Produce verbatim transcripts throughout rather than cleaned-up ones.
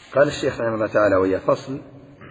قال الشيخ رحمه الله تعالى: وهي فصل: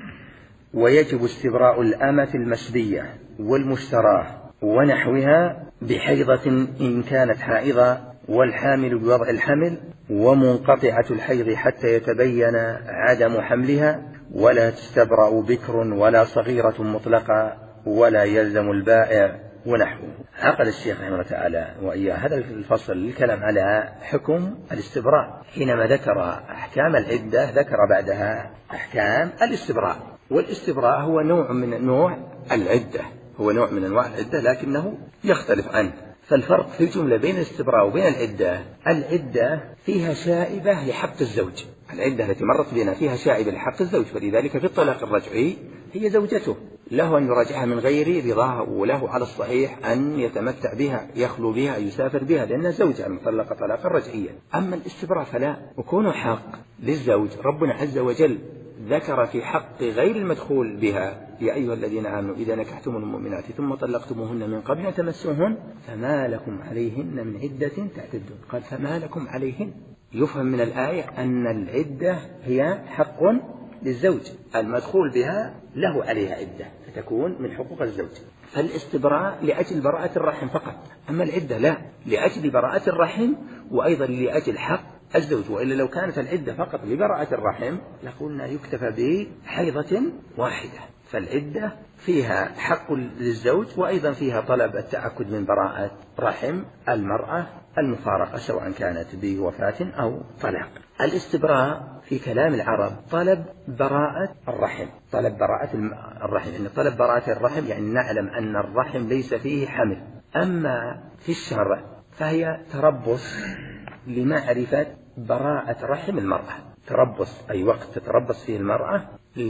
ويجب استبراء الأمة المسبية والمشتراه ونحوها بحيضة إن كانت حائضة، والحامل بوضع الحمل، ومنقطعة الحيض حتى يتبين عدم حملها، ولا تستبرأ بكر ولا صغيرة مطلقة، ولا يلزم البائع ونحوه. عقد الشيخ رحمه الله تعالى وإياه هذا الفصل الكلام على حكم الاستبراء. حينما ذكر أحكام العدة ذكر بعدها أحكام الاستبراء. والاستبراء هو نوع من نوع العدة، هو نوع من أنواع العدة لكنه يختلف عنه. فالفرق في الجملة بين الاستبراء وبين العدة: العدة فيها شائبة لحق الزوج، العدة التي مرت بنا فيها شائبة لحق الزوج، فلذلك في الطلاق الرجعي هي زوجته، له أن يراجعها من غير رضاها، وله على الصحيح أن يتمتع بها، يخلو بها، يسافر بها، لأنها زوجة المطلقة طلاقا رجعيا. أما الاستبراء فلا، وكونه حق للزوج. ربنا عز وجل ذكر في حق غير المدخول بها: يا أيها الذين آمنوا إذا نكحتم المؤمنات ثم طلقتموهن من قبل أن تمسوهن فما لكم عليهن من عدة تعتدون. قال فما لكم عليهن. يفهم من الآية أن العدة هي حق للزوج، المدخول بها له عليها عدة فتكون من حقوق الزوج. فالاستبراء لأجل براءة الرحم فقط، أما العدة لا، لأجل براءة الرحم وأيضا لأجل حق الزوج. وإلا لو كانت العدة فقط لبراءة الرحم لقلنا يكتفى بحيضة واحدة. فالعدة فيها حق للزوج وأيضا فيها طلب التأكد من براءة رحم المرأة المفارقة سواء كانت بوفاة أو طلاق. الاستبراء في كلام العرب طلب براءة الرحم، طلب براءة الرحم، يعني طلب براءة الرحم يعني نعلم أن الرحم ليس فيه حمل. أما في الشرع فهي تربص لمعرفة براءة رحم المرأة، تربص أي وقت تتربص فيه المرأة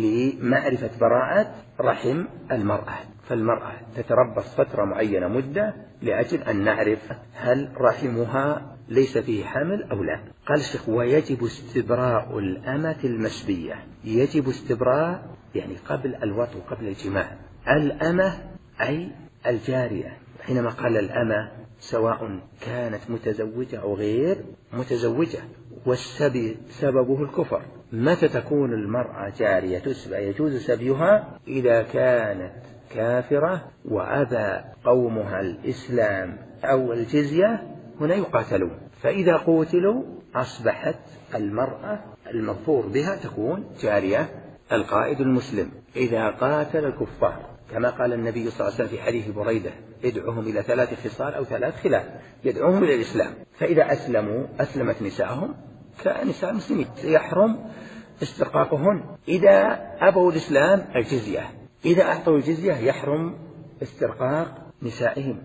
لمعرفة براءة رحم المرأة. فالمرأة تتربص فترة معينة مدة لأجل أن نعرف هل رحمها ليس فيه حمل أو لا. قال الشيخ: ويجب استبراء الأمة المسبية. يجب استبراء يعني قبل الوطء قبل الجماع. الأمة أي الجارية. حينما قال الأمة سواء كانت متزوجة أو غير متزوجة. والسبي سببه الكفر. متى تكون المرأة جارية تسبى يجوز سبيها؟ إذا كانت كافرة وأبى قومها الإسلام أو الجزية هنا يقاتلون، فإذا قوتلوا أصبحت المرأة المغفور بها تكون جارية. القائد المسلم إذا قاتل الكفار كما قال النبي صلى الله عليه وسلم في حديث بريدة: ادعوهم إلى ثلاث خصال أو ثلاث خلال، يدعوهم إلى الإسلام، فإذا أسلموا أسلمت نساءهم كنساء المسلمين يحرم استرقاقهن. إذا أبوا الإسلام الجزية، إذا أعطوا الجزية يحرم استرقاق نسائهم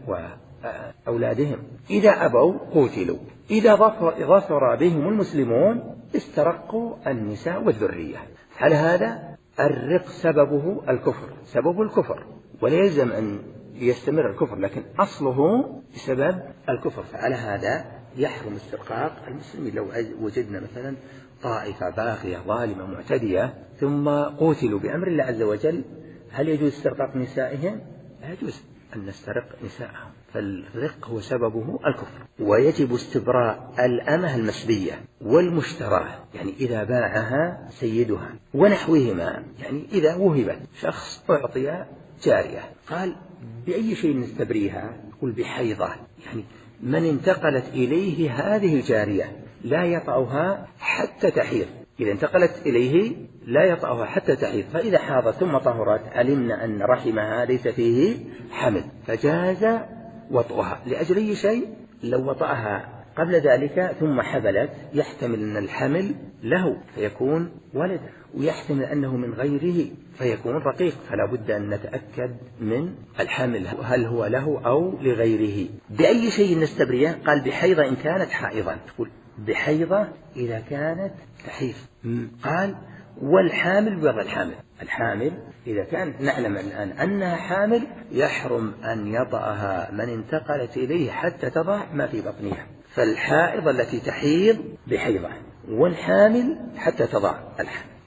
وأولادهم. إذا أبوا قتلوا. إذا ظفر بهم المسلمون استرقوا النساء والذرية. على هذا الرق سببه الكفر، سببه الكفر، ولا يلزم أن يستمر الكفر، لكن أصله بسبب الكفر. فعلى هذا يحرم استرقاق المسلمين. لو وجدنا مثلا طائفة باغية ظالمة معتدية ثم قتلوا بأمر الله عز وجل، هل يجوز استرقاق نسائهم؟ لا يجوز أن نسترق نسائهم، فالرق هو سببه الكفر. ويجب استبراء الأمة المسبية والمشتراه، يعني إذا باعها سيدها، ونحوهما، يعني إذا وهبت شخص أعطي جارية قال بأي شيء نستبريها؟ يقول بحيضة، يعني من انتقلت إليه هذه الجارية لا يطأها حتى تحيض. إذا انتقلت إليه لا يطأها حتى تحيض، فإذا حاضت ثم طهرت علمنا أن رحمها ليس فيه حمل فجاز وطئها. لأجل أي شيء؟ لو وطأها قبل ذلك ثم حبلت يحتمل أن الحمل له فيكون ولد، ويحتمل أنه من غيره فيكون رقيق، فلا بد أن نتأكد من الحمل هل هو له أو لغيره. بأي شيء نستبريه؟ قال بحيضة إن كانت حائضا. تقول بحيضة إذا كانت تحيض. قال والحامل بوضع الحامل. الحامل إذا كانت نعلم الآن أنها حامل يحرم أن يطأها من انتقلت إليه حتى تضع ما في بطنها. فالحائض التي تحيض بحيضة، والحامل حتى تضع الحمل.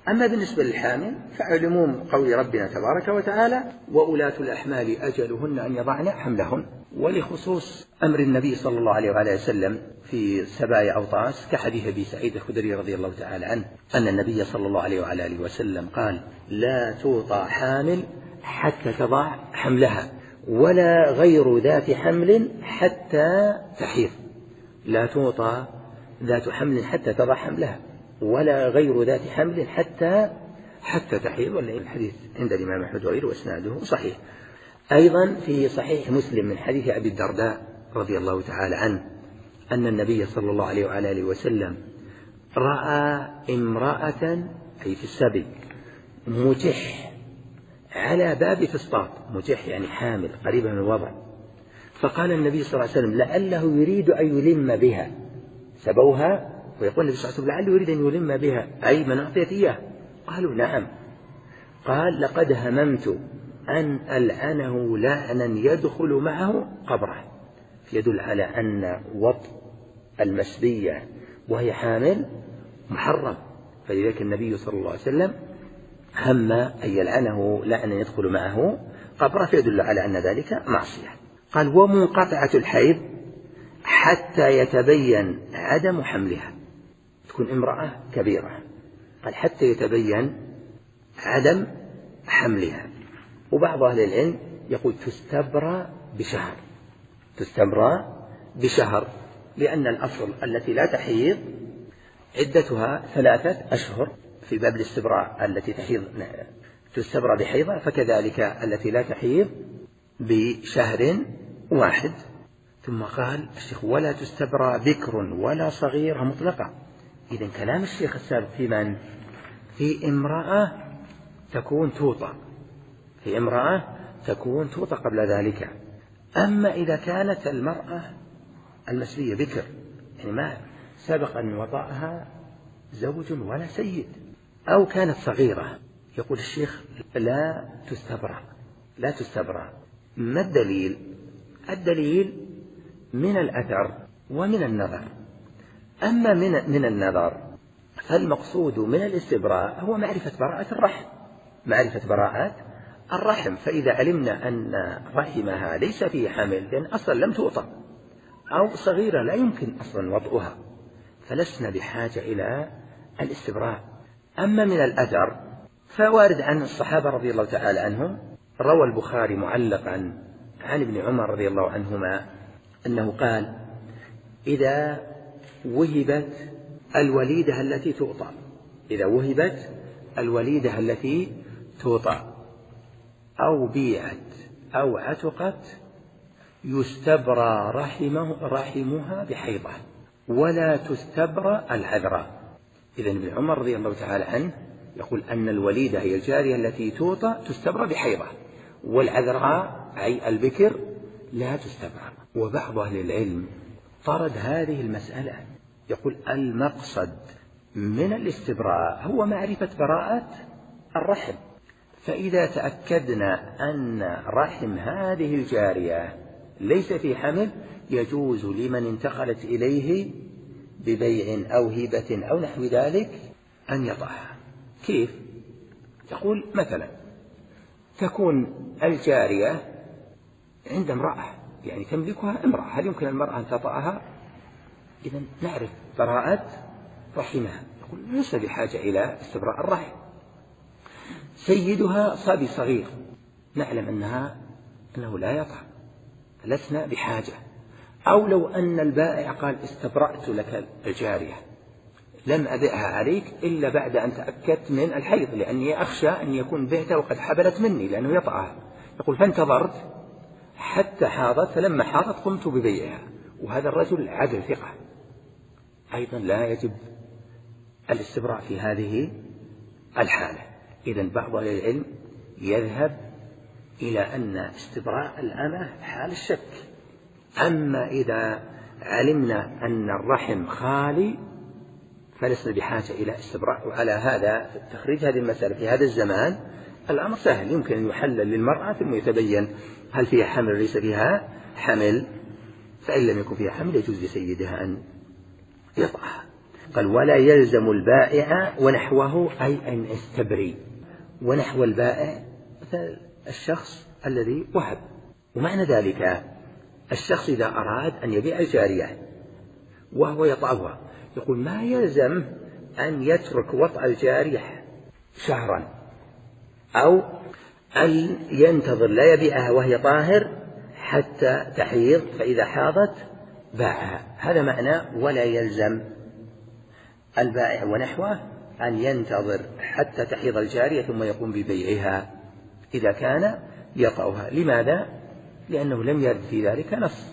أما بالنسبة للحامل فعلموم قول ربنا تبارك وتعالى وأولاة الأحمال أجلهن أن يضعن حملهن، ولخصوص أمر النبي صلى الله عليه وعلى وسلم في سبايا أوطاس كحديث أبي سعيد الخدري رضي الله تعالى عنه أن النبي صلى الله عليه وعلى آله وسلم قال لا توطى حامل حتى تضع حملها ولا غير ذات حمل حتى تحيض. لا توطى ذات حمل حتى تضع حملها ولا غير ذات حمل حتى حتى تحيض، والحديث عند الإمام أحمد وغيره وإسناده صحيح. أيضا في صحيح مسلم من حديث أبي الدرداء رضي الله تعالى عنه أن النبي صلى الله عليه وعلى آله وسلم رأى امرأة أي في السبي متح على باب فسطاط، متح يعني حامل قريبة من الوضع، فقال النبي صلى الله عليه وسلم لعله يريد أن يلم بها، سبوها ويقول النبي صلى الله عليه وسلم لعله يريد أن يلم بها أي من أعطيت إياه، قالوا نعم، قال لقد هممت أن ألعنه لعنا يدخل معه قبره، يدل على أن وطء المسبية وهي حامل محرم، فلذلك النبي صلى الله عليه وسلم هم أن يلعنه لعنا يدخل معه قبره، فيدل على أن ذلك معصية. قال ومنقطعة الحيض حتى يتبين عدم حملها، تكون امرأة كبيرة، قال حتى يتبين عدم حملها. وبعض أهل العلم يقول تستبرى بشهر، تستبرى بشهر، لأن الأصل التي لا تحيض عدتها ثلاثة أشهر في باب الاستبراء، التي تحيض تستبرى بحيضة، فكذلك التي لا تحيض بشهر واحد. ثم قال الشيخ ولا تستبرى بكر ولا صغيرة مطلقة. إذن كلام الشيخ السابق في من؟ في امرأة تكون توطى، في امرأة تكون توطى قبل ذلك. أما إذا كانت المرأة المسبية بكر يعني ما سبق أن وطأها زوج ولا سيد، أو كانت صغيرة، يقول الشيخ لا تستبرأ، لا تستبرأ. ما الدليل؟ الدليل من الأثر ومن النظر. أما من, من النظر فالمقصود من الاستبراء هو معرفة براءة الرحم، معرفة براءة الرحم، فإذا علمنا أن رحمها ليس فيه حمل لأن أصلا لم توطأ، أو صغيرة لا يمكن أصلا وطئها، فلسنا بحاجة إلى الاستبراء. أما من الأثر فوارد عن الصحابة رضي الله تعالى عنهم، روى البخاري معلقا عن ابن عمر رضي الله عنهما أنه قال إذا وهبت الوليدة التي توطأ، إذا وهبت الوليدة التي توطأ أو بيعت أو عتقت يستبرى رحمه رحمها بحيضة ولا تستبرى العذراء. إذن ابن عمر رضي الله تعالى عنه يقول أن الوليدة هي الجارية التي توطأ تستبرى بحيضة، والعذراء أي البكر لا تستبرى. وبعض أهل العلم طرد هذه المسألة، يقول المقصد من الاستبراء هو معرفة براءة الرحم، فإذا تأكدنا أن رحم هذه الجارية ليس في حمل يجوز لمن انتقلت إليه ببيع أو هبة أو نحو ذلك أن يطأها. كيف؟ يقول مثلا تكون الجارية عند امرأة يعني تملكها امرأة، هل يمكن المرأة أن تطأها؟ إذن نعرف براءة رحمها، يقول ليس بحاجة إلى استبراء الرحم. سيدها صبي صغير نعلم أنها أنه لا يطأ، لسنا بحاجة. أو لو أن البائع قال استبرأت لك الجارية لم أبيعها عليك إلا بعد أن تأكدت من الحيض، لأني أخشى أن يكون بعتها وقد حبلت مني لأنه يطأها، يقول فانتظرت حتى حاضت، فلما حاضت قمت ببيعها، وهذا الرجل عدل ثقة، أيضا لا يجب الاستبراء في هذه الحالة. إذن بعض أهل العلم يذهب إلى أن استبراء الأمة حال الشك. أما إذا علمنا أن الرحم خالي فلسنا بحاجة إلى استبراء. وعلى هذا تخريج هذه المسألة في هذا الزمان الأمر سهل، يمكن أن يحلل للمرأة ثم يتبين هل فيها حمل ليس فيها حمل، فإن لم يكن فيها حمل يجوز لسيدها أن يطأها. قال ولا يلزم البائع ونحوه أي أن يستبري. ونحو البائع مثل الشخص الذي وهب. ومعنى ذلك الشخص إذا أراد أن يبيع الجارية وهو يطأها يقول ما يلزم أن يترك وطأ الجارية شهرا أو أن ينتظر لا يبيعها وهي طاهر حتى تحيض فإذا حاضت باعها. هذا معنى ولا يلزم البائع ونحوه أن ينتظر حتى تحيض الجارية ثم يقوم ببيعها إذا كان يطأها. لماذا؟ لأنه لم يرد في ذلك نص،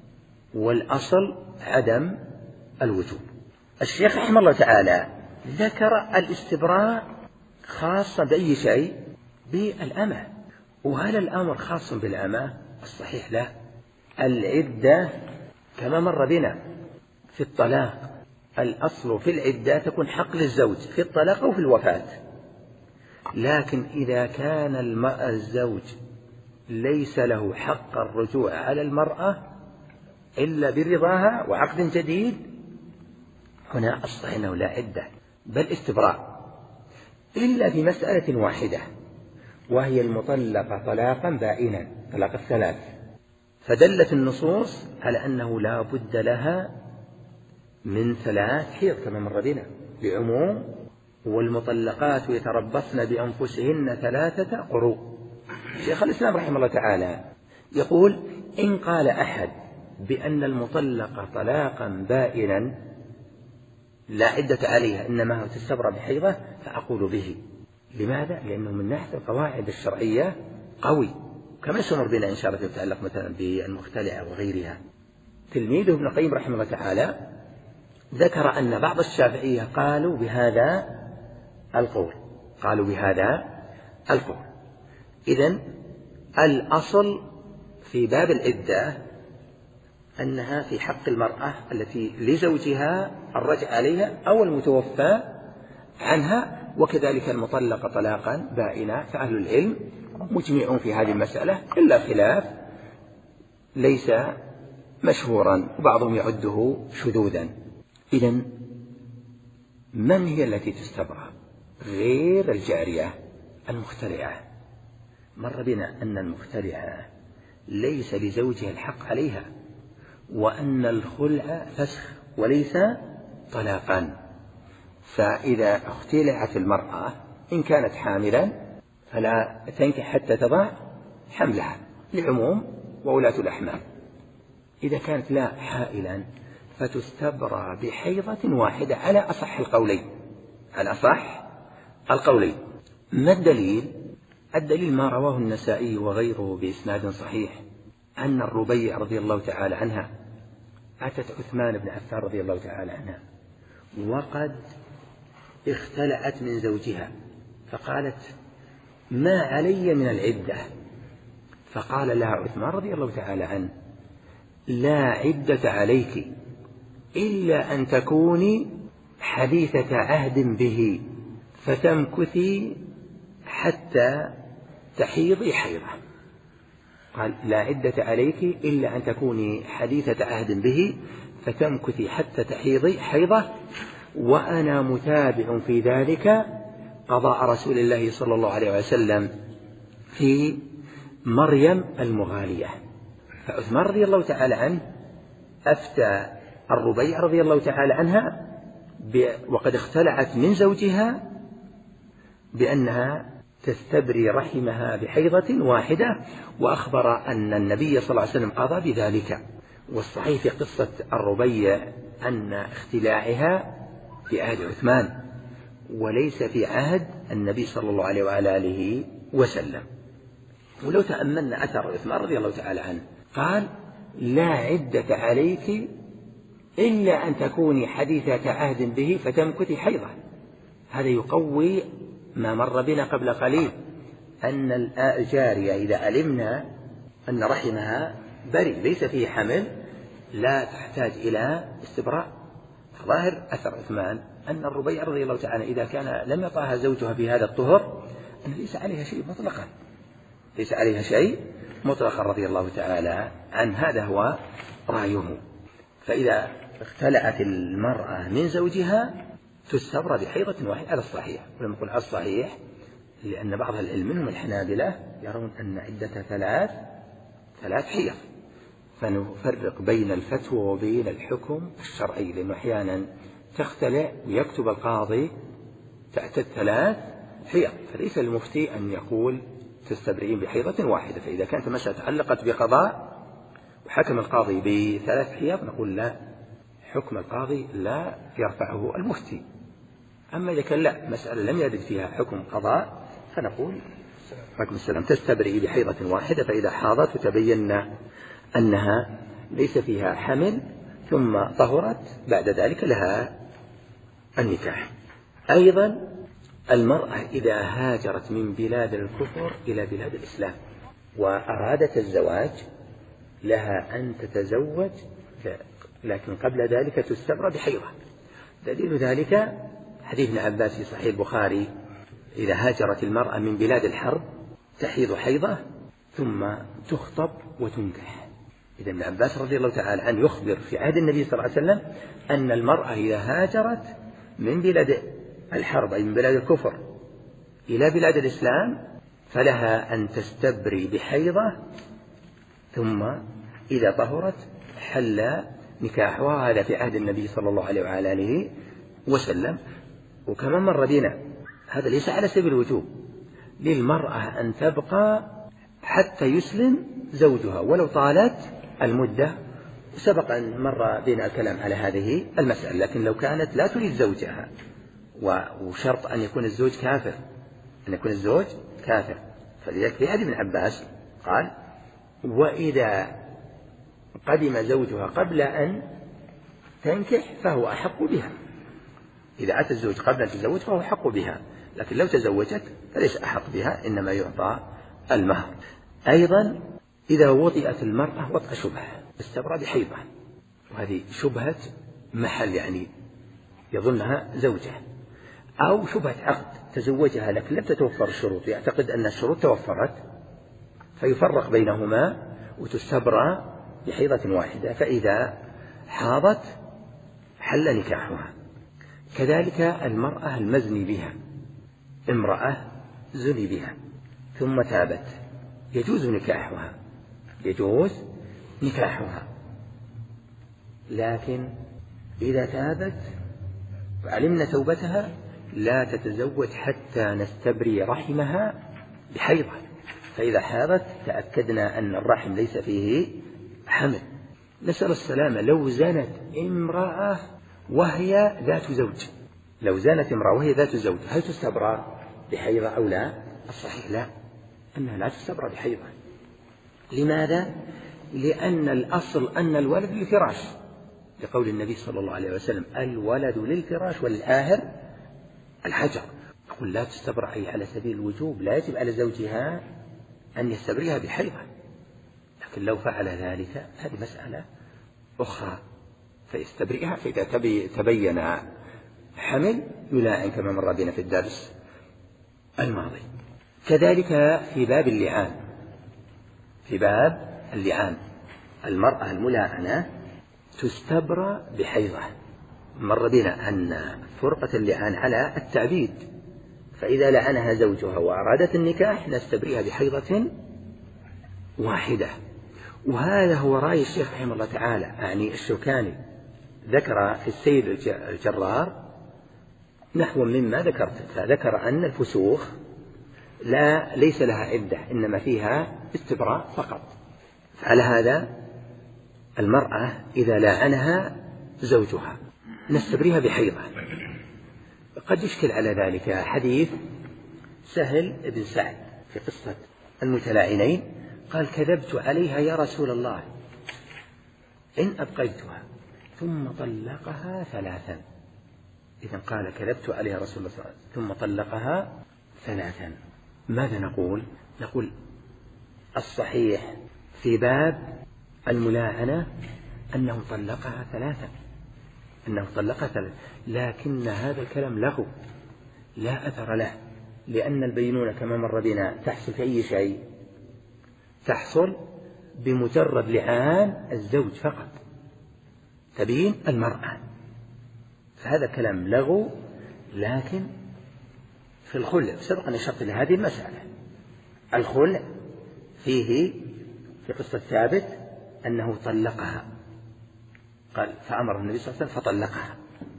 والأصل عدم الوجوب. الشيخ رحمه الله تعالى ذكر الاستبراء خاصة بأي شيء؟ بالأمة. وهل الأمر خاص بالأمة؟ الصحيح لا. العدة كما مر بنا في الطلاق الأصل في العدة تكون حق للزوج في الطلاق أو في الوفاة، لكن إذا كان الزوج ليس له حق الرجوع على المرأة إلا برضاها وعقد جديد هنا الصحيح أنه لا عدة بل استبراء، إلا في مسألة واحدة وهي المطلقة طلاقا بائنا طلاق الثلاث، فدلت النصوص على أنه لا بد لها من ثلاث حيض كما مر بنا بعموم والمطلقات يتربصن بأنفسهن ثلاثة قروء. شيخ الإسلام رحمه الله تعالى يقول إن قال أحد بأن المطلقة طلاقا بائنا لا عدة عليها إنما هو تستبرأ بحيضة فأقول به. لماذا؟ لأنه من ناحية القواعد الشرعية قوي كما سنر بنا إن شاء الله يتعلق مثلا بالمختلعة وغيرها. تلميذه ابن القيم رحمه الله تعالى ذكر أن بعض الشافعية قالوا بهذا القول قالوا بهذا القول إذن الأصل في باب العدة أنها في حق المرأة التي لزوجها الرجع عليها أو المتوفى عنها، وكذلك المطلقة طلاقا بائنا. فأهل العلم مجمعون في هذه المسألة إلا خلاف ليس مشهورا وبعضهم يعده شذوذا. إذن من هي التي تستبرأ غير الجارية المخترعة؟ مر بنا أن المخترعة ليس لزوجها الحق عليها وأن الخلع فسخ وليس طلاقا، فإذا اختلعت المرأة إن كانت حاملا فلا تنكح حتى تضع حملها لعموم وولاة الأحمال. إذا كانت لا حائلا فتستبرى بحيضة واحدة على أصح القولين على أصح القولين. ما الدليل؟ الدليل ما رواه النسائي وغيره بإسناد صحيح أن الربيع رضي الله تعالى عنها أتت عثمان بن عفان رضي الله تعالى عنها وقد اختلعت من زوجها فقالت ما علي من العدة؟ فقال لها عثمان رضي الله تعالى عنه لا عدة عليك إلا أن تكوني حديثة عهد به فتمكثي حتى تحيضي حيضة. قال لا عدة عليك إلا أن تكوني حديثة عهد به فتمكثي حتى تحيضي حيضة، وأنا متابع في ذلك قضاء رسول الله صلى الله عليه وسلم في مريم المغالية. فعثمان رضي الله تعالى عنه أفتى الربيع رضي الله تعالى عنها وقد اختلعت من زوجها بأنها تستبري رحمها بحيضة واحدة، وأخبر أن النبي صلى الله عليه وسلم قضى بذلك. والصحيح في قصة الربيع أن اختلاعها في عهد عثمان وليس في عهد النبي صلى الله عليه وعلى آله وسلم. ولو تأملنا أثر عثمان رضي الله تعالى عنه قال لا عدة عليك إلا أن تكوني حديثة عهد به فتمكثي حيضة. هذا يقوي ما مر بنا قبل قليل أن الجارية إذا علمنا أن رحمها بريء ليس فيه حمل لا تحتاج إلى استبراء. ظاهر أثر عثمان أن الربيع رضي الله تعالى إذا كان لم يطعها زوجها في هذا الطهر أن ليس عليها شيء مطلقا ليس عليها شيء مطلقا رضي الله تعالى عن. هذا هو رأيه. فإذا اختلعت المرأة من زوجها تستبرأ بحيضة واحدة على الصحيح. ولما نقول على الصحيح لأن بعض العلم منهم الحنابلة يرون أن عدة ثلاث ثلاث حيض، فنفرق بين الفتوى وبين الحكم الشرعي، لأنه أحيانا تختلع ويكتب القاضي تعتد ثلاث حيض، فليس المفتي أن يقول تستبرئين بحيضة واحدة. فإذا كانت المسألة تعلقت بقضاء وحكم القاضي بثلاث حيض نقول لا، حكم القاضي لا يرفعه المفتي. أما إذا كان لا، مسألة لم يرد فيها حكم قضاء فنقول عليكم السلام تستبرئ بحيضة واحدة، فإذا حاضت وتبين أنها ليس فيها حمل ثم طهرت بعد ذلك لها النكاح. أيضا المرأة إذا هاجرت من بلاد الكفر إلى بلاد الإسلام وأرادت الزواج لها أن تتزوج، لكن قبل ذلك تستبرأ بحيضة. دليل ذلك حديث ابن عباس في صحيح البخاري: إذا هاجرت المرأة من بلاد الحرب تحيض حيضة ثم تخطب وتنكح. إذا ابن عباس رضي الله تعالى عنه يخبر في عهد النبي صلى الله عليه وسلم أن المرأة إذا هاجرت من بلاد الحرب أي من بلاد الكفر إلى بلاد الإسلام فلها أن تستبري بحيضة، ثم إذا طهرت حل نكاحها. هذا في عهد النبي صلى الله عليه وعلى آله وسلم. وكما مر بنا هذا ليس على سبيل الوجوب، للمرأة أن تبقى حتى يسلم زوجها ولو طالت المدة. سبق أن مر بنا الكلام على هذه المسألة، لكن لو كانت لا تريد زوجها وشرط أن يكون الزوج كافر، أن يكون الزوج كافر، فلذلك في حديث ابن عباس قال: وإذا قدم زوجها قبل أن تنكح فهو أحق بها. إذا أتى الزوج قبل أن تزوج فهو أحق بها، لكن لو تزوجت فليس أحق بها، إنما يعطى المهر. أيضا إذا وطئت المرأة وطأ شبهة استبرأ بحيضة، وهذه شبهة محل يعني يظنها زوجة، أو شبهة عقد تزوجها لكن لم تتوفر الشروط، يعتقد أن الشروط توفرت فيفرق بينهما وتستبرأ بحيضة واحدة، فإذا حاضت حل نكاحها. كذلك المرأة المزني بها، امرأة زني بها ثم تابت يجوز نكاحها، يجوز نكاحها، لكن إذا تابت وعلمنا توبتها لا تتزوج حتى نستبري رحمها بحيضة. فإذا حاضت تأكدنا أن الرحم ليس فيه حمل. نسأل السلامة. لو زنت امرأة وهي ذات زوج، لو زنت امرأة وهي ذات زوج هل تستبرأ بحيضة أو لا؟ الصحيح لا، أنها لا تستبرأ بحيضة. لماذا؟ لأن الأصل أن الولد للفراش، لقول النبي صلى الله عليه وسلم: الولد للفراش والآهر الحجر. يقول لا تستبرأ أي على سبيل الوجوب، لا يجب على زوجها أن يستبرئها بحيضة، لكن لو فعل ذلك هذه مسألة أخرى فيستبرئها، فإذا تبين حمل يلاعن كما مر بنا في الدرس الماضي. كذلك في باب اللعان، في باب اللعان المرأة الملاعنة تستبرأ بحيضة. مر بنا أن فرقة اللعان على التعبيد، فإذا لعنها زوجها وأرادت النكاح نستبرئها بحيضة واحدة. وهذا هو رأي الشيخ رحمه الله تعالى، يعني الشوكاني ذكر في السيد الجرار نحو مما ذكرت، فذكر أن الفسوخ لا ليس لها عدة إنما فيها استبراء فقط. فعلى هذا المرأة إذا لعنها زوجها نستبرئها بحيضة. قد يشكل على ذلك حديث سهل بن سعد في قصة المتلاعنين، قال: كذبت عليها يا رسول الله إن أبقيتها، ثم طلقها ثلاثا. إذن قال كذبت عليها رسول الله صلى الله عليه وسلم ثم طلقها ثلاثا. ماذا نقول؟ نقول الصحيح في باب الملاعنة أنه طلقها ثلاثا، أنه طلقها ثلاثا، لكن هذا الكلام له لا أثر له، لأن البينونة كما مر بنا تحصل في أي شيء، تحصل بمجرد لعان الزوج فقط، تبين المرأة. فهذا كلام لغو، لكن في الخلع سبق أن أشرت لهذه المسألة. الخلع فيه في قصة ثابت أنه طلقها، قال فأمر النبي صلى الله عليه وسلم فطلقها.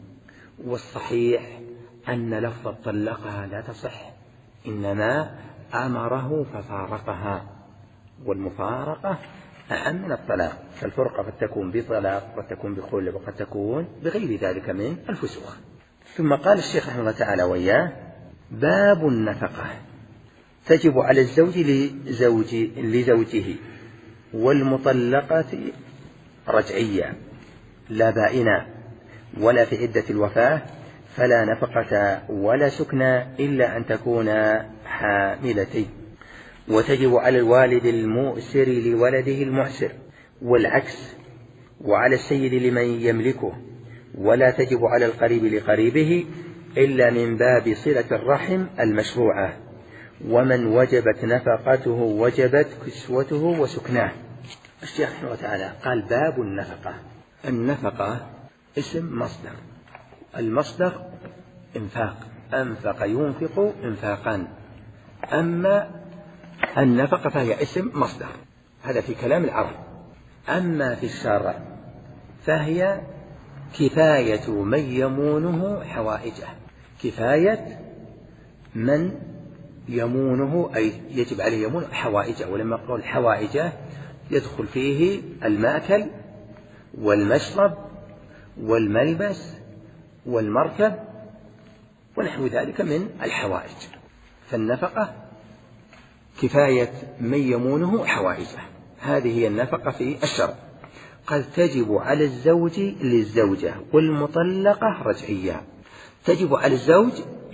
والصحيح أن لفظ طلقها لا تصح، إنما أمره ففارقها، والمفارقة أعم من الطلاق. فالفرقة قد تكون بطلاق وقد تكون بخلع وقد تكون بغير ذلك من الفسوق. ثم قال الشيخ رحمه الله تعالى وإياه: باب النفقة تجب على الزوج لزوج لزوجه والمطلقة رجعيا لا بائنا ولا في عدة الوفاة، فلا نفقة ولا سكنى إلا أن تكون حاملتين. وتجب على الوالد المؤسر لولده المعسر والعكس، وعلى السيد لمن يملكه، ولا تجب على القريب لقريبه إلا من باب صلة الرحم المشروعة. ومن وجبت نفقته وجبت كسوته وسكناه. الشيخ رحمه الله تعالى قال: باب النفقة. النفقة اسم مصدر، المصدر انفاق، أنفق ينفق انفاقا. أما النفقة فهي اسم مصدر، هذا في كلام العرب. أما في الشرع فهي كفاية من يمونه حوائجه، كفاية من يمونه أي يجب عليه يمون حوائجه. ولما قول حوائجه يدخل فيه المأكل والمشرب والملبس والمركب ونحو ذلك من الحوائج. فالنفقة كفاية من يمونه حوائجه، هذه هي النفقة في الشرع. قد تجب على الزوج للزوجة والمطلقة رجعيا. تجب على الزوج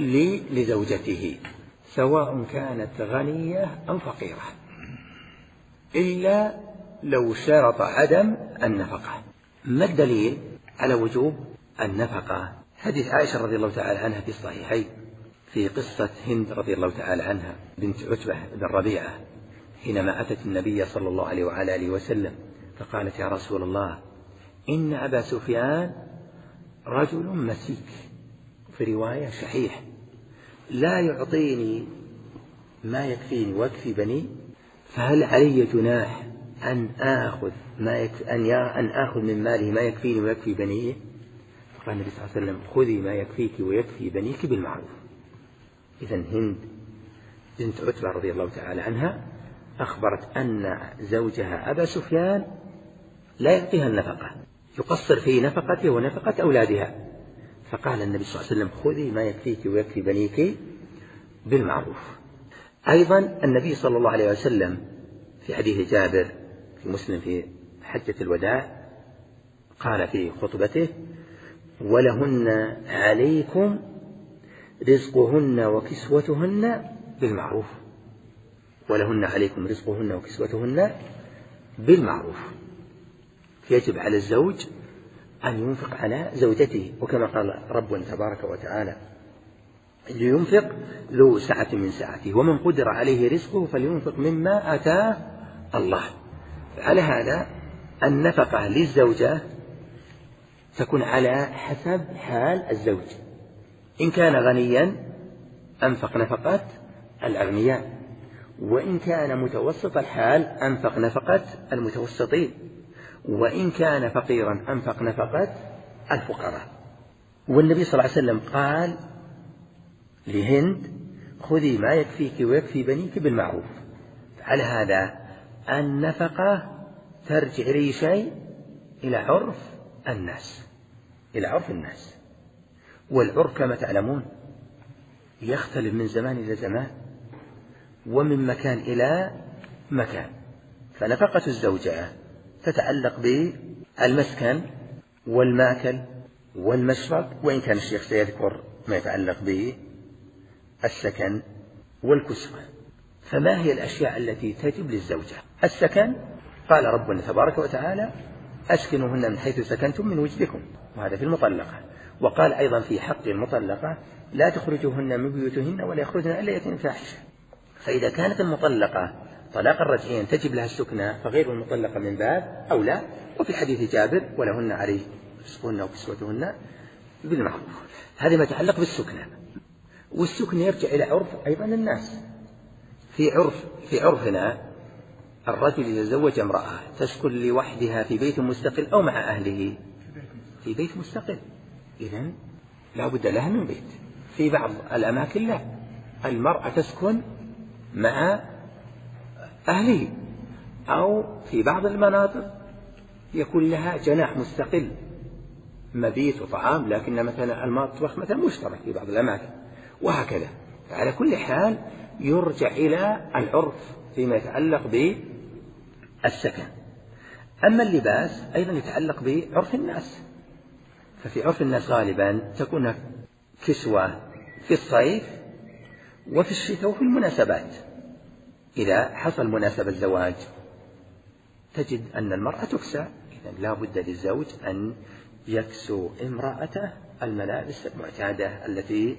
لزوجته سواء كانت غنية أو فقيرة، إلا لو شرط عدم النفقة. ما الدليل على وجوب النفقة؟ حديث عائشة رضي الله تعالى عنها في الصحيحين في قصة هند رضي الله تعالى عنها بنت عتبة بن ربيعة، حينما أتت النبي صلى الله عليه وعلى آله وسلم فقالت: يا رسول الله، إن أبا سفيان رجل مسيك، في رواية شحيح، لا يعطيني ما يكفيني ويكفي بني، فهل علي جناح أن آخذ ما يكفي أن, أن آخذ من ماله ما يكفيني ويكفي بنيه؟ فقال النبي صلى الله عليه وسلم: خذي ما يكفيك ويكفي بنيك بالمعروف. إذن هند بنت عتبة رضي الله تعالى عنها أخبرت أن زوجها أبا سفيان لا يعطيها النفقة، يقصر في نفقته ونفقة أولادها. فقال النبي صلى الله عليه وسلم: خذي ما يكفيك ويكفي بنيك بالمعروف. أيضا النبي صلى الله عليه وسلم في حديث جابر في مسلم في حجة الوداع قال في خطبته: ولهن عليكم رزقهن وكسوتهن بالمعروف. ولهن عليكم رزقهن وكسوتهن بالمعروف. يجب على الزوج أن ينفق على زوجته، وكما قال ربنا تبارك وتعالى: لينفق ذو سعة من سعته ومن قدر عليه رزقه فلينفق مما آتاه الله. على هذا النفقة للزوجة تكون على حسب حال الزوج. إن كان غنيا أنفق نفقة الأغنياء، وإن كان متوسط الحال أنفق نفقة المتوسطين، وإن كان فقيرا أنفق نفقة الفقراء. والنبي صلى الله عليه وسلم قال لهند: خذي ما يكفيك ويكفي بنيك بالمعروف. على هذا النفقة ترجع لي شيء إلى عرف الناس، إلى عرف الناس. والعرف كما تعلمون يختلف من زمان إلى زمان ومن مكان إلى مكان. فنفقة الزوجة تتعلق بالمسكن والماكل والمشرب، وإن كان الشيخ سيذكر ما يتعلق بالسكن والكسوة. فما هي الأشياء التي تجب للزوجة؟ السكن قال ربنا تبارك وتعالى: أسكنوهن من حيث سكنتم من وجدكم، وهذا في المطلقة. وقال أيضا في حق المطلقة: لا تخرجوهن من بيوتهن ولا يخرجن إلا يأتين فاحشة. فإذا كانت المطلقة طلاقا رجعيا تجب لها السكنى، فغير المطلقة من باب أولى. وفي حديث جابر: ولهن عليه رزقهن وكسوتهن بالمعروف. هذا ما يتعلق بالسكنة. والسكن يرجع إلى عرف أيضا الناس. في عرف في عرفنا الرجل يتزوج امرأة تسكن لوحدها في بيت مستقل أو مع أهله في بيت مستقل، إذن لا بد لها من بيت. في بعض الأماكن لا، المرأة تسكن مع أهله، أو في بعض المناطق يكون لها جناح مستقل مبيت وطعام، لكن مثلا المطبخ مثلا مشترك في بعض الأماكن، وهكذا. على كل حال يرجع إلى العرف فيما يتعلق بالسكن. أما اللباس أيضا يتعلق بعرف الناس، ففي عرف الناس غالبا تكون كسوة في الصيف وفي الشتاء وفي المناسبات. إذا حصل مناسبة زواج تجد أن المرأة تكسى، إذن لا بد للزوج أن يكسو امرأته الملابس المعتادة التي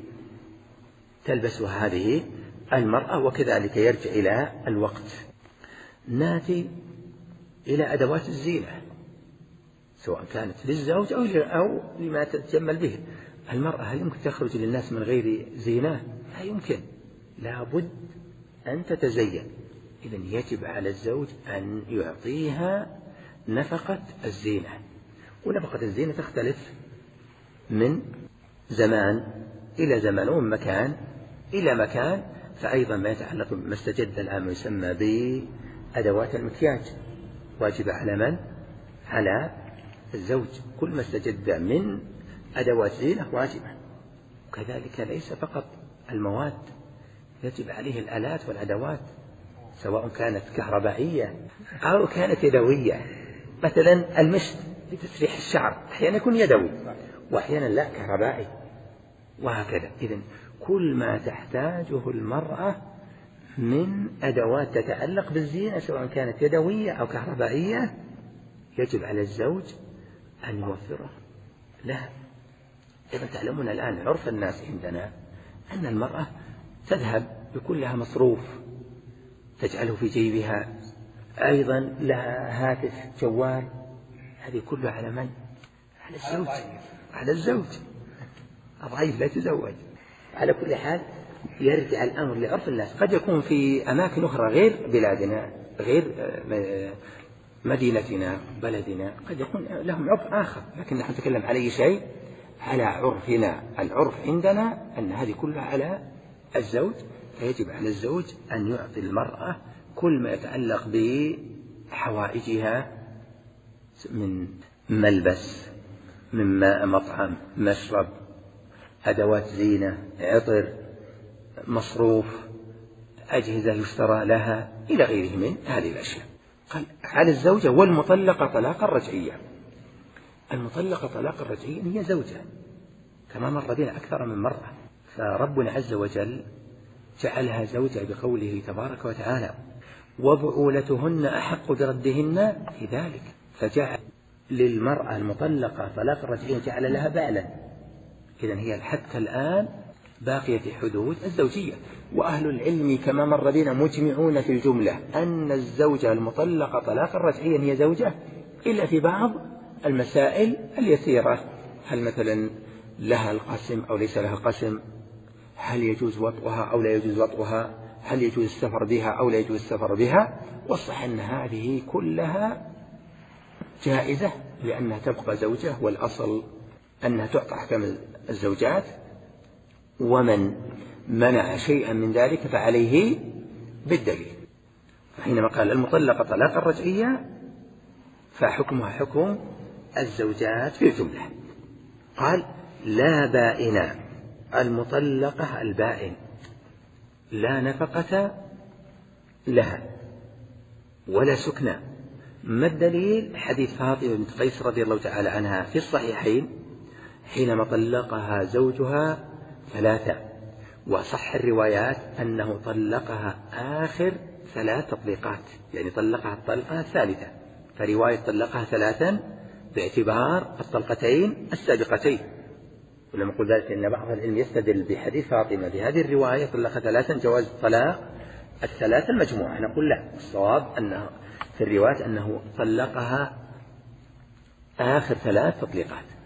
تلبسها هذه المرأة. وكذلك يرجع إلى الوقت. ناتي إلى أدوات الزينة سواء كانت للزوج أو لما تتجمل به. المرأة هل يمكن تخرج للناس من غير زينة؟ لا يمكن، لا بد أن تتزين. إذن يجب على الزوج أن يعطيها نفقة الزينة. ونفقة الزينة تختلف من زمان إلى زمان ومن مكان إلى مكان. فأيضا ما يتعلق بما استجد الآن يسمى بأدوات المكياج واجب على من؟ على الزوج. كل ما استجد من أدوات زينة واجبة. وكذلك ليس فقط المواد، يجب عليه الآلات والأدوات سواء كانت كهربائية أو كانت يدوية. مثلا المشط لتسريح الشعر أحيانا يكون يدوي وأحيانا لا كهربائي، وهكذا. إذن كل ما تحتاجه المرأة من أدوات تتعلق بالزينة سواء كانت يدوية أو كهربائية يجب على الزوج أن يوفره لها. إذا تعلمون الآن عرف الناس عندنا أن المرأة تذهب يكون لها مصروف تجعله في جيبها، أيضا لها هاتف جوال، هذه كلها على من؟ على الزوج. على الزوج الضعيف لا تزوج. على كل حال يرجع الأمر لعرف الناس. قد يكون في أماكن أخرى غير بلادنا غير مدينتنا بلدنا قد يكون لهم عرف آخر، لكن نحن نتكلم على أي شيء على عرفنا. العرف عندنا أن هذه كلها على الزوج، فيجب على الزوج أن يعطي المرأة كل ما يتعلق بحوائجها من ملبس، من ماء، مطعم، مشرب، أدوات زينة، عطر، مصروف، أجهزة يشترى لها إلى غيره من هذه الأشياء. قال على الزوجة والمطلقة طلاقا رجعيا. المطلقة طلاقا رجعيا هي زوجة كما مر بنا أكثر من مرة، فربنا عز وجل جعلها زوجة بقوله تبارك وتعالى وبعولتهن أحق بردهن في ذلك، فجعل للمرأة المطلقة طلاق رجعيا جعل لها بالا. إذن هي حتى الآن باقية حدود الزوجية. وأهل العلم كما مر بنا مجمعون في الجملة أن الزوجة المطلقة طلاقا رجعيا هي زوجة إلا في بعض المسائل اليسيرة، هل مثلا لها القسم أو ليس لها قسم، هل يجوز وطئها أو لا يجوز وطئها، هل يجوز السفر بها أو لا يجوز السفر بها. والصح أن هذه كلها جائزة لأنها تبقى زوجة، والأصل أنها تعطى أحكام الزوجات. ومن منع شيئا من ذلك فعليه بالدليل. حينما قال المطلقة طلاقا رجعيا فحكمها حكم الزوجات في الجملة. قال لا بائنا، المطلقة البائن لا نفقة لها ولا سكنى. ما الدليل؟ حديث فاطمة بنت قيس رضي الله تعالى عنها في الصحيحين حينما طلقها زوجها ثلاثة، وصح الروايات أنه طلقها آخر ثلاث تطليقات، يعني طلقها الطلقة الثالثة، فرواية طلقها ثلاثا باعتبار الطلقتين السابقتين. ولما نقول ذلك أن بعض العلم يستدل بحديث فاطمة بهذه الرواية طلقها ثلاثا جواز طلاق الثلاث المجموعة. نقول لا، الصواب أنه في الرواية أنه طلقها آخر ثلاث تطليقات.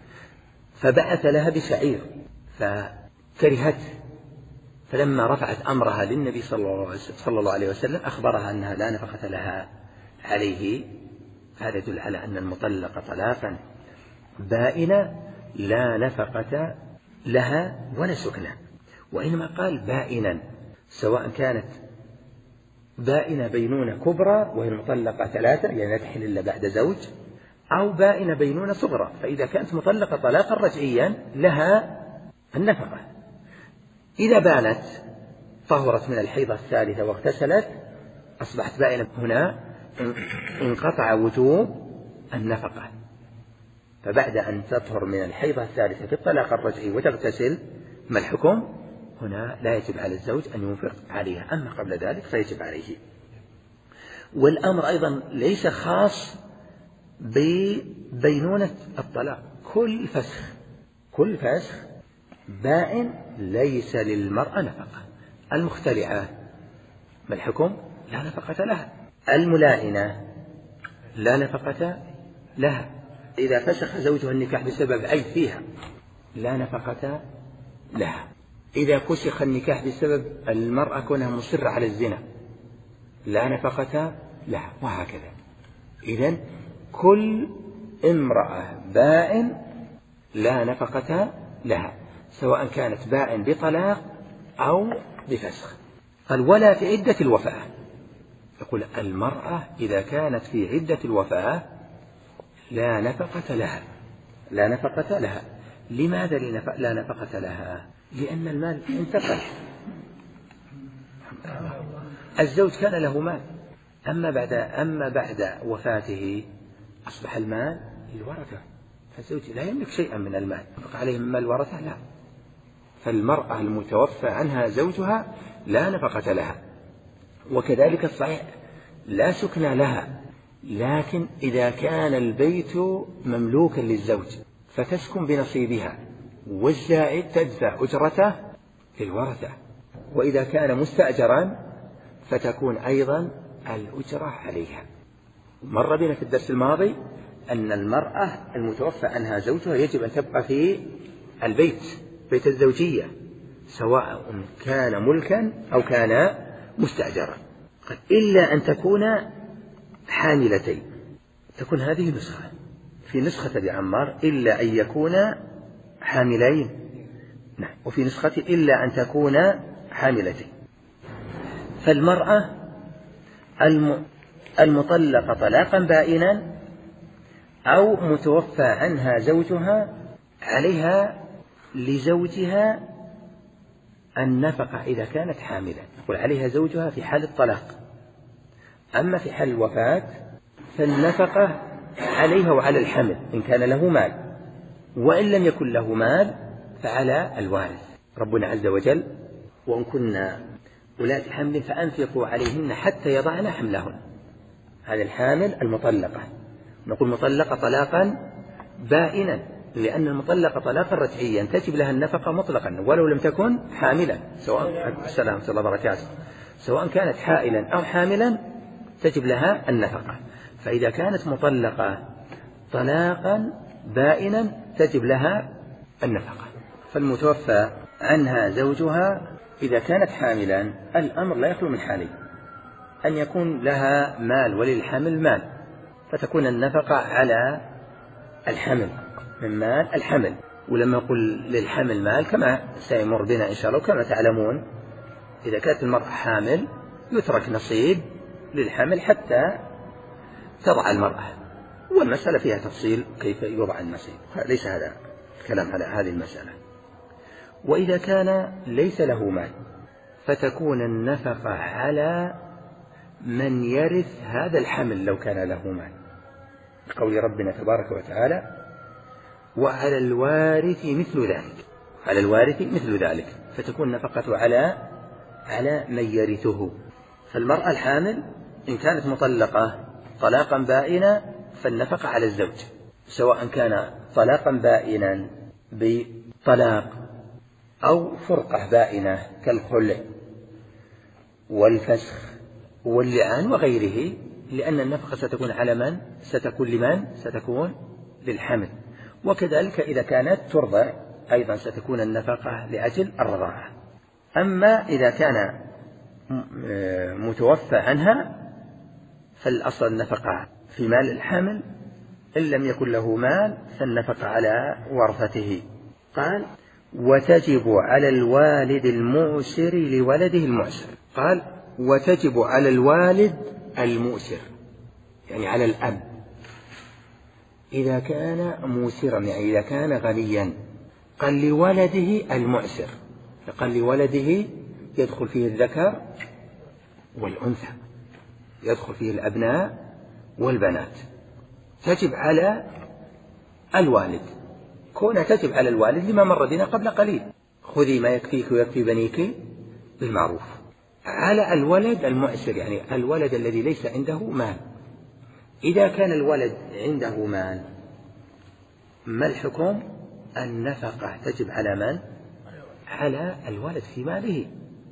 فبعث لها بشعير فكرهته، فلما رفعت أمرها للنبي صلى الله عليه وسلم أخبرها أنها لا نفقة لها عليه. هذا يدل على أن المطلقة طلاقا بائنة لا نفقة لها ولا سكنى، وإنما قال بائنا، سواء كانت بائنة بينونة كبرى وهي المطلقة ثلاثة يعني لا تحل إلا بعد زوج، أو بائنة بينونة صغرى، فإذا كانت مطلقة طلاقا رجعيا لها النفقة. إذا بانت طهرت من الحيضة الثالثة واغتسلت أصبحت بائنة، هنا انقطع وجوب النفقة، فبعد أن تطهر من الحيضة الثالثة في الطلاق الرجعي وتغتسل ما الحكم؟ هنا لا يجب على الزوج أن ينفق عليها، أما قبل ذلك فيجب عليه. والأمر أيضا ليس خاص ببينونة الطلاق، كل فسخ كل فسخ بائن ليس للمرأة نفقة. المختلعة ما الحكم؟ لا نفقة لها. الملائنة لا نفقة لها. إذا فسخ زوجها النكاح بسبب عيب فيها لا نفقة لها. إذا فسخ النكاح بسبب المرأة كونها مصرة على الزنا لا نفقة لها، وهكذا. إذن كل امرأة بائن لا نفقة لها، سواء كانت بائن بطلاق أو بفسخ. قال ولا في عدة الوفاة. يقول المرأة إذا كانت في عدة الوفاة لا نفقة لها، لا نفقة لها. لماذا لا نفقة لها؟ لأن المال انتقل، الزوج كان له مال، أما بعد أما بعد وفاته أصبح المال للورثة، فالزوج لا يملك شيئا من المال، يبقى عليه مال الورثة لا. فالمرأة المتوفى عنها زوجها لا نفقة لها. وكذلك الصحيح لا سكن لها، لكن إذا كان البيت مملوكا للزوج فتسكن بنصيبها، والزائد تدفع أجرته للورثة. وإذا كان مستأجرا فتكون أيضا الأجرة عليها. مر بنا في الدرس الماضي أن المرأة المتوفى عنها زوجها يجب أن تبقى في البيت، بيت الزوجية، سواء كان ملكا أو كان مستأجرا، إلا أن تكون حاملتين. تكون هذه نسخة في نسخة أبي عمار إلا أن يكون حاملين، نعم، وفي نسخة إلا أن تكون حاملتين. فالمرأة المطلقة طلاقا بائنا أو متوفى عنها زوجها عليها لزوجها النفقة إذا كانت حاملة، يقول عليها زوجها في حال الطلاق. أما في حال الوفاة فالنفقة عليها وعلى الحمل إن كان له مال، وإن لم يكن له مال فعلى الوارث. ربنا عز وجل وإن كنا أولات حمل فأنفقوا عليهن حتى يضعن حملهن. هذا الحامل المطلقة، نقول مطلقة طلاقا بائنا، لأن المطلقة طلاقا رجعيا تجب لها النفقة مطلقا ولو لم تكن حاملا، سواء السلام الله وبركاته سواء كانت حائلا أو حاملا تجب لها النفقة. فإذا كانت مطلقة طلاقا بائنا تجب لها النفقة. فالمتوفى عنها زوجها إذا كانت حاملا الأمر لا يخلو من حالين: أن يكون لها مال وللحمل مال فتكون النفقة على الحمل من مال الحمل. ولما يقول للحمل مال كما سيمر بنا إن شاء الله، كما تعلمون إذا كانت المرأة حامل يترك نصيب للحمل حتى تضع المرأة، والمسألة فيها تفصيل كيف يوضع النصيب، ليس هذا الكلام على هذه المسألة. وإذا كان ليس له مال فتكون النفقة على من يرث هذا الحمل لو كان له مال، قول ربنا تبارك وتعالى: وعلى الوارث مثل ذلك. على الوارث مثل ذلك، فتكون النفقة على على من يرثه. فالمرأة الحامل إن كانت مطلقة طلاقا بائنا فالنفقة على الزوج، سواء كان طلاقا بائنا بطلاق أو فرقة بائنة كالخلع والفسخ واللعان وغيره، لأن النفقة ستكون على من؟ ستكون لمن؟ ستكون للحمل. وكذلك إذا كانت ترضع أيضا ستكون النفقة لأجل الرضاعة. أما إذا كان متوفى عنها فالأصل النفقة في مال الحمل، إن لم يكن له مال فالنفقة على ورثته. قال وتجب على الوالد المؤسر لولده المعسر. قال وتجب على الوالد المؤسر يعني على الأب إذا كان موسرا، يعني إذا كان غنيا. قال لولده المعسر، قال لولده يدخل فيه الذكر والأنثى، يدخل فيه الأبناء والبنات. تجب على الوالد، كونها تجب على الوالد لما مر بنا قبل قليل، خذي ما يكفيك ويكفي بنيك بالمعروف. على الولد المعسر يعني الولد الذي ليس عنده مال. إذا كان الولد عنده مال ما الحكم؟ النفقة تجب على من؟ على الولد في ماله،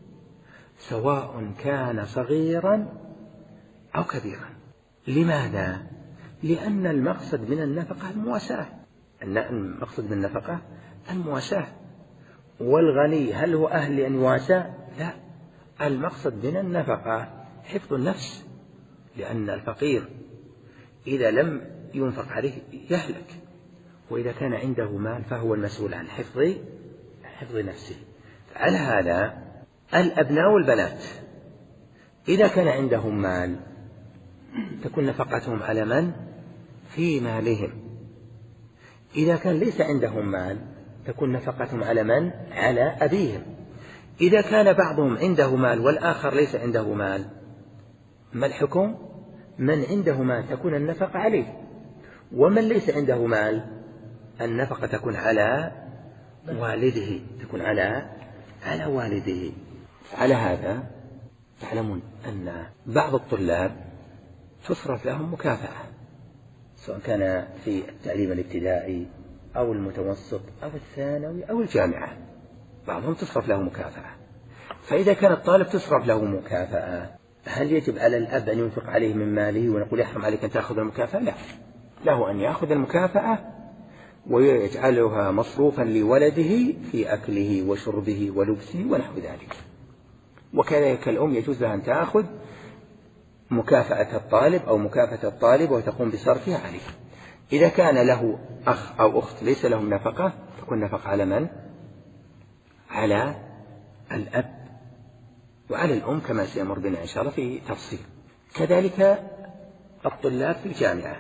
سواء كان صغيرا أو كبيرا. لماذا؟ لأن المقصد من النفقة المواساة، المقصد من النفقة المواساة. والغني هل هو أهل لأن يواسى؟ لا، المقصد من النفقة حفظ النفس، لأن الفقير إذا لم ينفق عليه يهلك، وإذا كان عنده مال فهو المسؤول عن حفظ حفظ نفسه. على هذا الأبناء والبنات إذا كان عندهم مال تكون نفقتهم على من؟ في مالهم. إذا كان ليس عندهم مال تكون نفقتهم على من؟ على أبيهم. إذا كان بعضهم عنده مال والآخر ليس عنده مال ما الحكم؟ من عنده مال تكون النفقة عليه، ومن ليس عنده مال النفقة تكون على والده، تكون على على والده. على هذا تعلمون أن بعض الطلاب تصرف لهم مكافأة، سواء كان في التعليم الابتدائي أو المتوسط أو الثانوي أو الجامعة، بعضهم تصرف له مكافأة. فإذا كان الطالب تصرف له مكافأة هل يجب على الأب أن ينفق عليه من ماله ونقول يحرم عليك أن تأخذ المكافأة؟ لا، له أن يأخذ المكافأة ويجعلها مصروفا لولده في أكله وشربه ولبسه ونحو ذلك. وكذلك الأم يجوز لها أن تأخذ مكافأة الطالب أو مكافأة الطالب وتقوم بصرفها عليه. إذا كان له أخ أو أخت ليس لهم نفقة تكون نفقة على من؟ على الأب وعلى الأم كما سيمر بنا إن شاء الله في تفصيل. كذلك الطلاب في الجامعة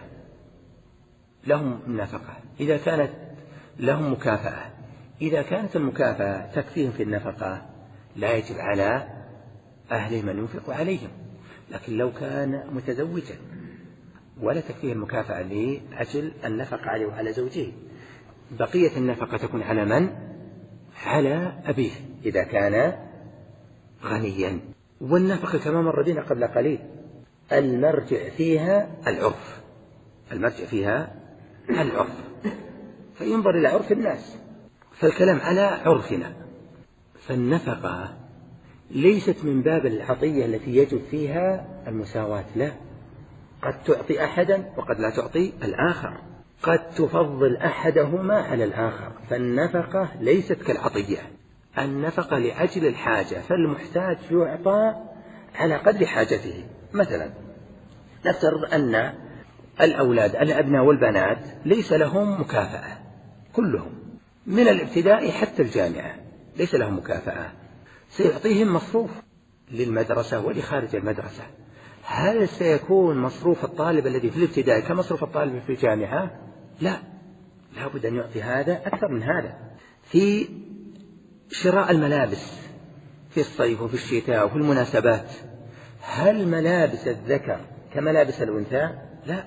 لهم نفقة إذا كانت لهم مكافأة. إذا كانت المكافأة تكفيهم في النفقة لا يجب على أهلهم أن ينفقوا عليهم، لكن لو كان متزوجا ولا تكفيه المكافأة لأجل النفقة عليه وعلى زوجه بقية النفقة تكون على من؟ على أبيه إذا كان غنيا. والنفقة كما مر بنا قبل قليل المرجع فيها العرف، المرجع فيها العرف، فينظر إلى عرف الناس، فالكلام على عرفنا. فالنفقة ليست من باب العطية التي يجب فيها المساواة، لا، قد تعطي أحدا وقد لا تعطي الآخر، قد تفضل أحدهما على الآخر. فالنفقة ليست كالعطية، النفقة لأجل الحاجة، فالمحتاج يعطى على قدر حاجته. مثلا نفترض أن الأولاد الأبناء والبنات ليس لهم مكافأة كلهم من الابتدائي حتى الجامعة ليس لهم مكافأة، سيعطيهم مصروف للمدرسة ولخارج المدرسة. هل سيكون مصروف الطالب الذي في الابتدائي كمصروف الطالب في الجامعة؟ لا، لا بد أن يعطي هذا أكثر من هذا. في شراء الملابس في الصيف وفي الشتاء وفي المناسبات هل ملابس الذكر كملابس الأنثى؟ لا،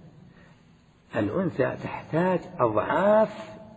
الأنثى تحتاج أضعاف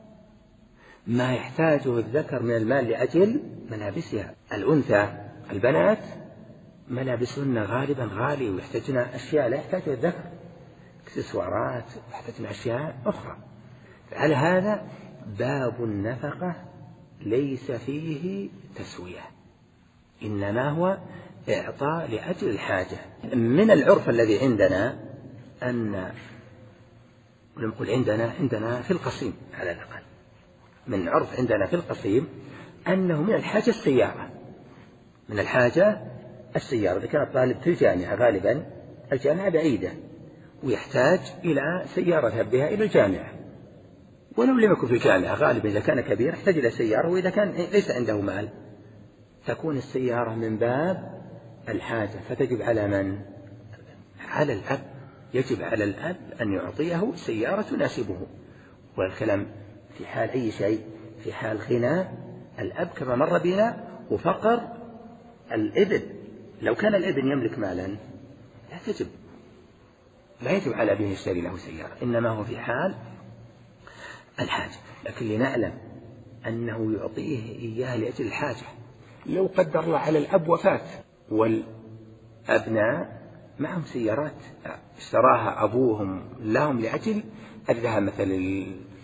ما يحتاجه الذكر من المال لأجل ملابسها. الأنثى البنات ملابسهن غالبا غالي ويحتاجن أشياء لا يحتاجها الذكر، اكسسوارات ويحتاجن أشياء أخرى. على هذا باب النفقة ليس فيه تسوية، إنما هو إعطاء لأجل الحاجة. من العرف الذي عندنا أن ونقول عندنا عندنا في القصيم على الأقل من عرف عندنا في القصيم أنه من الحاجة السيارة، من الحاجة السيارة. إذا كان الطالب في الجامعة غالبا الجامعة بعيدة ويحتاج إلى سيارة يذهب بها إلى الجامعة، ولو لم يكن في الجامعة غالبا إذا كان كبير يحتاج إلى سيارة، وإذا كان ليس عنده مال تكون السيارة من باب الحاجة، فتجب على من؟ على الأب. يجب على الأب أن يعطيه سيارة تناسبه. والكلام في حال أي شيء، في حال غنى الأب كما مر بنا وفقر الابن. لو كان الابن يملك مالا لا تجب لا يجب على ابنه يشتري له سيارة، إنما هو في حال الحاجة. لكن لنعلم أنه يعطيه إياه لأجل الحاجة. لو قدر الله على الأب وفاة والأبناء معهم سيارات اشتراها أبوهم لهم لأجل الذهاب مثلا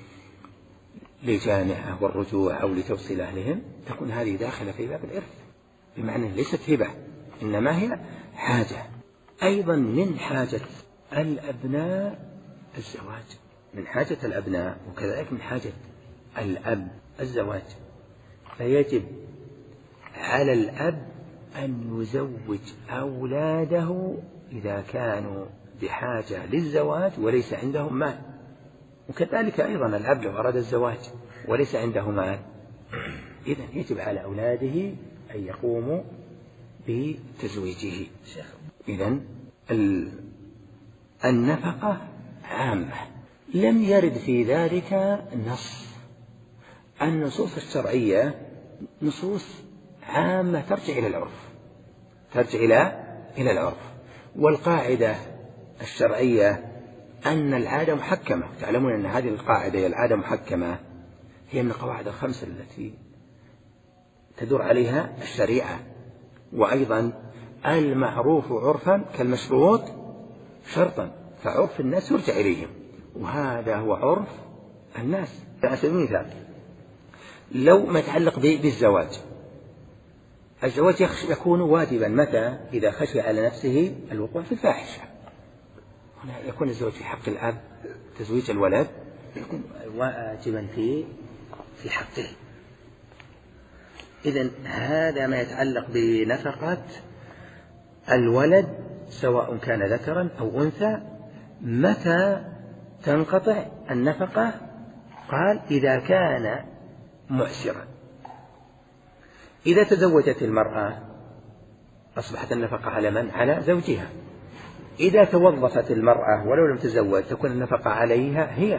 للجامعة والرجوع أو لتوصيل أهلهم، تكون هذه داخلة في باب الإرث، بمعنى ليست هبة إنما هي حاجة. أيضا من حاجة الأبناء الزواج، من حاجة الأبناء وكذلك من حاجة الأب الزواج، فيجب على الأب أن يزوج أولاده إذا كانوا بحاجة للزواج وليس عندهم مال، وكذلك أيضا الأب لو أراد الزواج وليس عنده مال، إذن يجب على أولاده أن يقوموا بتزويجه. إذن النفقة عامة، لم يرد في ذلك نص. النصوص الشرعية نصوص عامة ترجع إلى العرف، ترجع إلى إلى العرف. والقاعدة الشرعية أن العادة محكمة، تعلمون أن هذه القاعدة العادة محكمة هي من القواعد الخمسة التي تدور عليها الشريعة. وأيضا المعروف عرفا كالمشروط شرطا، فعرف الناس يرجع إليهم، وهذا هو عرف الناس. على سبيل المثال لو ما يتعلق بالزواج، الزواج يكون واجبا متى؟ إذا خشي على نفسه الوقوع في الفاحشة. هنا يكون الزواج في حق الأب، تزويج الولد يكون واجبا في في حقه. إذن هذا ما يتعلق بنفقة الولد سواء كان ذكرا أو أنثى. متى تنقطع النفقة؟ قال إذا كان معسرا. إذا تزوجت المرأة أصبحت النفقة على من؟ على زوجها. إذا توظفت المرأة ولو لم تزوج تكون النفقة عليها هي.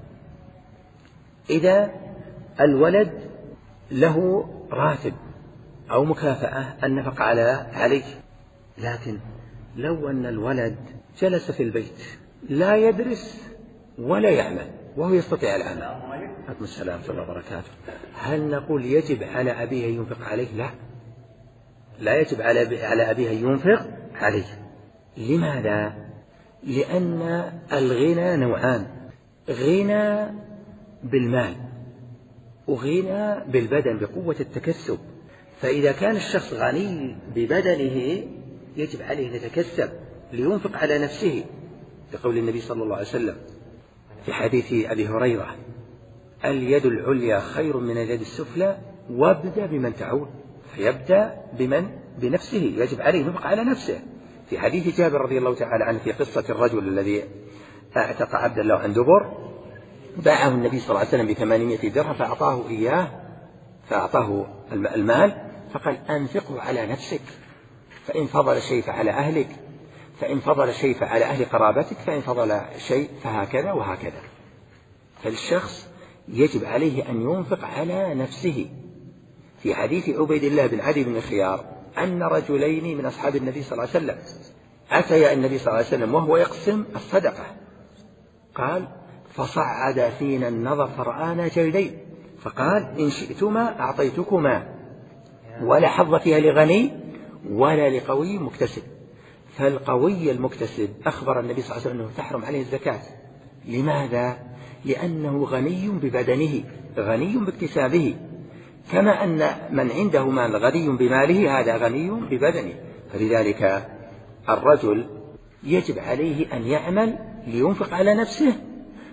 إذا الولد له راتب أو مكافأة النفقة على عليه. لكن لو أن الولد جلس في البيت لا يدرس ولا يعمل وهو يستطيع العمل، عليكم السلام ورحمة الله وبركاته، هل نقول يجب على أبيه أن ينفق عليه؟ لا، لا يجب على على أبيه أن ينفق عليه. لماذا؟ لأن الغنى نوعان، غنى بالمال وغنى بالبدن بقوة التكسب. فإذا كان الشخص غني ببدنه يجب عليه أن يتكسب لينفق على نفسه، لقول النبي صلى الله عليه وسلم في حديث أبي هريرة: اليد العليا خير من اليد السفلى وابدأ بمن تعول. فيبدأ بمن؟ بنفسه، يجب عليه ينفق على نفسه. في حديث جابر رضي الله تعالى عنه في قصة الرجل الذي اعتق عبد الله عن دبر، باعه النبي صلى الله عليه وسلم بثمانمائة درهم فأعطاه إياه، فأعطاه المال فقال: أنفقه على نفسك، فإن فضل شيء فعلى أهلك، فإن فضل شيء فعلى أهل قرابتك، فإن فضل شيء فهكذا وهكذا. فالشخص يجب عليه أن ينفق على نفسه. في حديث عبيد الله بن عدي بن الخيار أن رجلين من أصحاب النبي صلى الله عليه وسلم أتيا النبي صلى الله عليه وسلم وهو يقسم الصدقة، قال: فصعد فينا النظر فرآنا جلدين، فقال: إن شئتما أعطيتكما، ولا حظ فيها لغني ولا لقوي مكتسب. فالقوي المكتسب أخبر النبي صلى الله عليه وسلم أنه تحرم عليه الزكاة. لماذا؟ لأنه غني ببدنه، غني باكتسابه، كما أن من عنده مال غني بماله هذا غني ببدنه.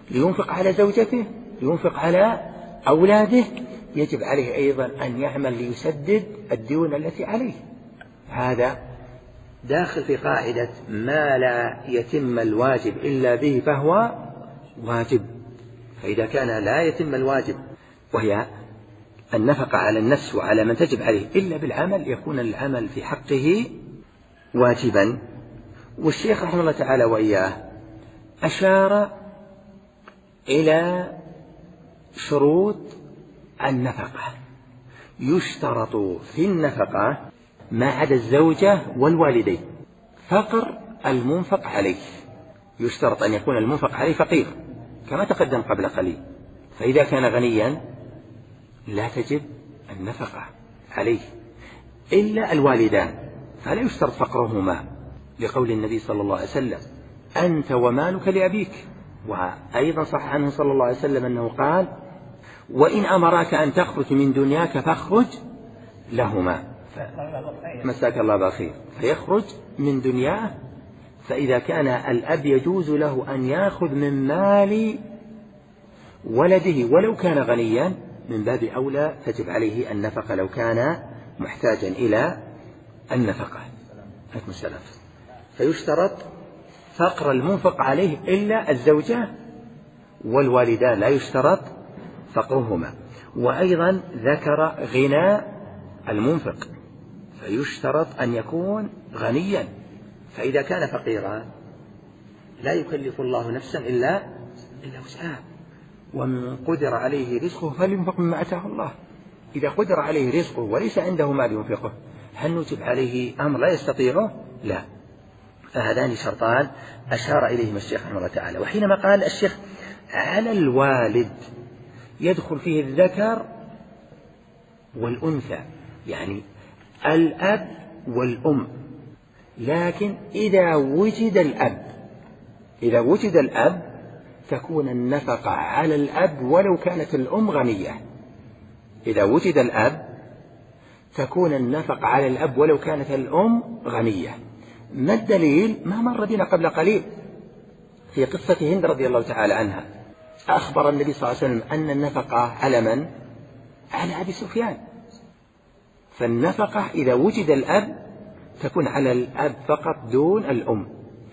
لينفق على زوجته، لينفق على أولاده، يجب عليه أيضا أن يعمل ليسدد الديون التي عليه. هذا داخل في قاعدة ما لا يتم الواجب إلا به فهو واجب. فإذا كان لا يتم الواجب وهي النفقة على النفس وعلى من تجب عليه إلا بالعمل، يكون العمل في حقه واجبا. والشيخ رحمه الله تعالى وإياه أشار إلى شروط النفقة. يشترط في النفقة ما عدا الزوجة والوالدين فقر المنفق عليه، يشترط أن يكون المنفق عليه فقير كما تقدم قبل قليل. فإذا كان غنيا لا تجب النفقة عليه إلا الوالدان، فلا يشترط فقرهما لقول النبي صلى الله عليه وسلم أنت ومالك لأبيك. وأيضا صح عنه صلى الله عليه وسلم أنه قال وإن أمراك أن تخرج من دنياك فاخرج لهما، مساك الله بخير، فيخرج من دنياه. فإذا كان الأب يجوز له أن يأخذ من مال ولده ولو كان غنيا، من باب أولى تجب عليه النفقة لو كان محتاجا إلى النفقة. فيشترط فقر المنفق عليه إلا الزوجة والوالدان، لا يشترط فقرهما. وأيضا ذكر غنى المنفق، فيشترط أن يكون غنيا. فإذا كان فقيرا لا يكلف الله نفسا إلا إلا وسعها، ومن قدر عليه رزقه فلينفق مما أتاه الله. إذا قدر عليه رزقه وليس عنده مال ينفقه، هل نجب عليه أمر لا يستطيعه؟ لا. فهذان شرطان أشار إليهما الشيخ رحمه الله تعالى. وحينما قال الشيخ على الوالد يدخل فيه الذكر والأنثى، يعني الأب والأم. لكن إذا وجد الأب إذا وجد الأب تكون النفقة على الأب ولو كانت الأم غنية. إذا وجد الأب تكون النفقة على الأب ولو كانت الأم غنية. ما الدليل؟ ما مر بنا قبل قليل في قصة هند رضي الله تعالى عنها، أخبر النبي صلى الله عليه وسلم أن النفقة على من؟ على أبي سفيان. فالنفقة إذا وجد الأب تكون على الأب فقط دون الأم.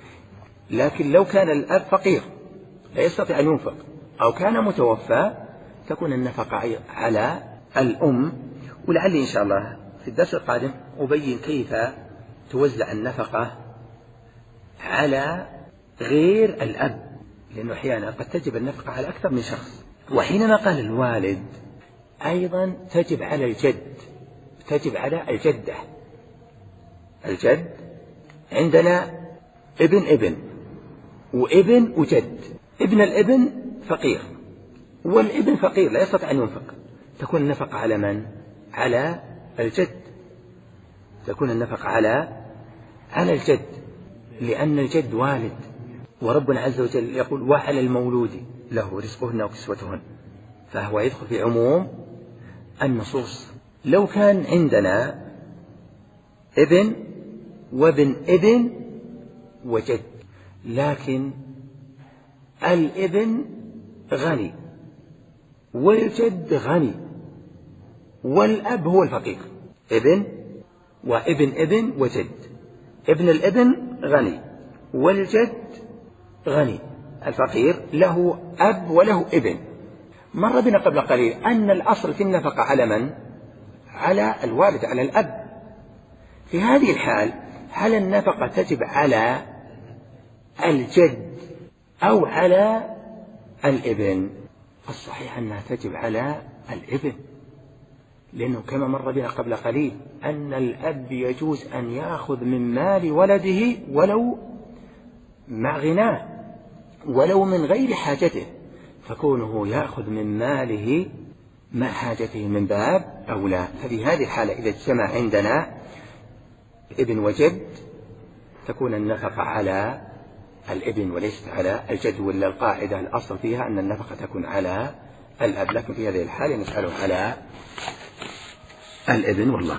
لكن لو كان الأب فقير لا يستطيع أن ينفق أو كان متوفى تكون النفقة على الأم. ولعلي إن شاء الله في الدرس القادم أبين كيف توزع النفقة على غير الأب، لأنه أحيانا قد تجب النفقة على أكثر من شخص. وحينما قال الوالد أيضا تجب على الجد، تجب على الجدة. الجد عندنا ابن ابن وابن وجد. ابن الابن فقير والابن فقير لا يستطيع أن ينفق، تكون النفقة على من؟ على الجد. تكون النفقة على على الجد، لأن الجد والد، وربنا عز وجل يقول وعلى المولود له رزقهن وكسوتهن، فهو يدخل في عموم النصوص. لو كان عندنا ابن وابن ابن وجد، لكن الابن غني والجد غني والأب هو الفقير، ابن وابن ابن وجد. ابن الابن غني والجد غني، الفقير له أب وله ابن. مر بنا قبل قليل أن الأصل في النفقة على من؟ على الوالد، على الأب. في هذه الحال هل النفقة تجب على الجد أو على الابن؟ الصحيح أنها تجب على الابن، لأنه كما مر بنا قبل قليل أن الأب يجوز أن يأخذ من مال ولده ولو مع غناه ولو من غير حاجته، فكونه يأخذ من ماله مع حاجته من باب أولى. ففي هذه الحالة إذا اجتمع عندنا ابن وجد تكون النفقة على الابن وليست على الجد، ولا القاعدة الأصل فيها أن النفقة تكون على الأب، لكن في هذه الحالة نسأله على الابن والله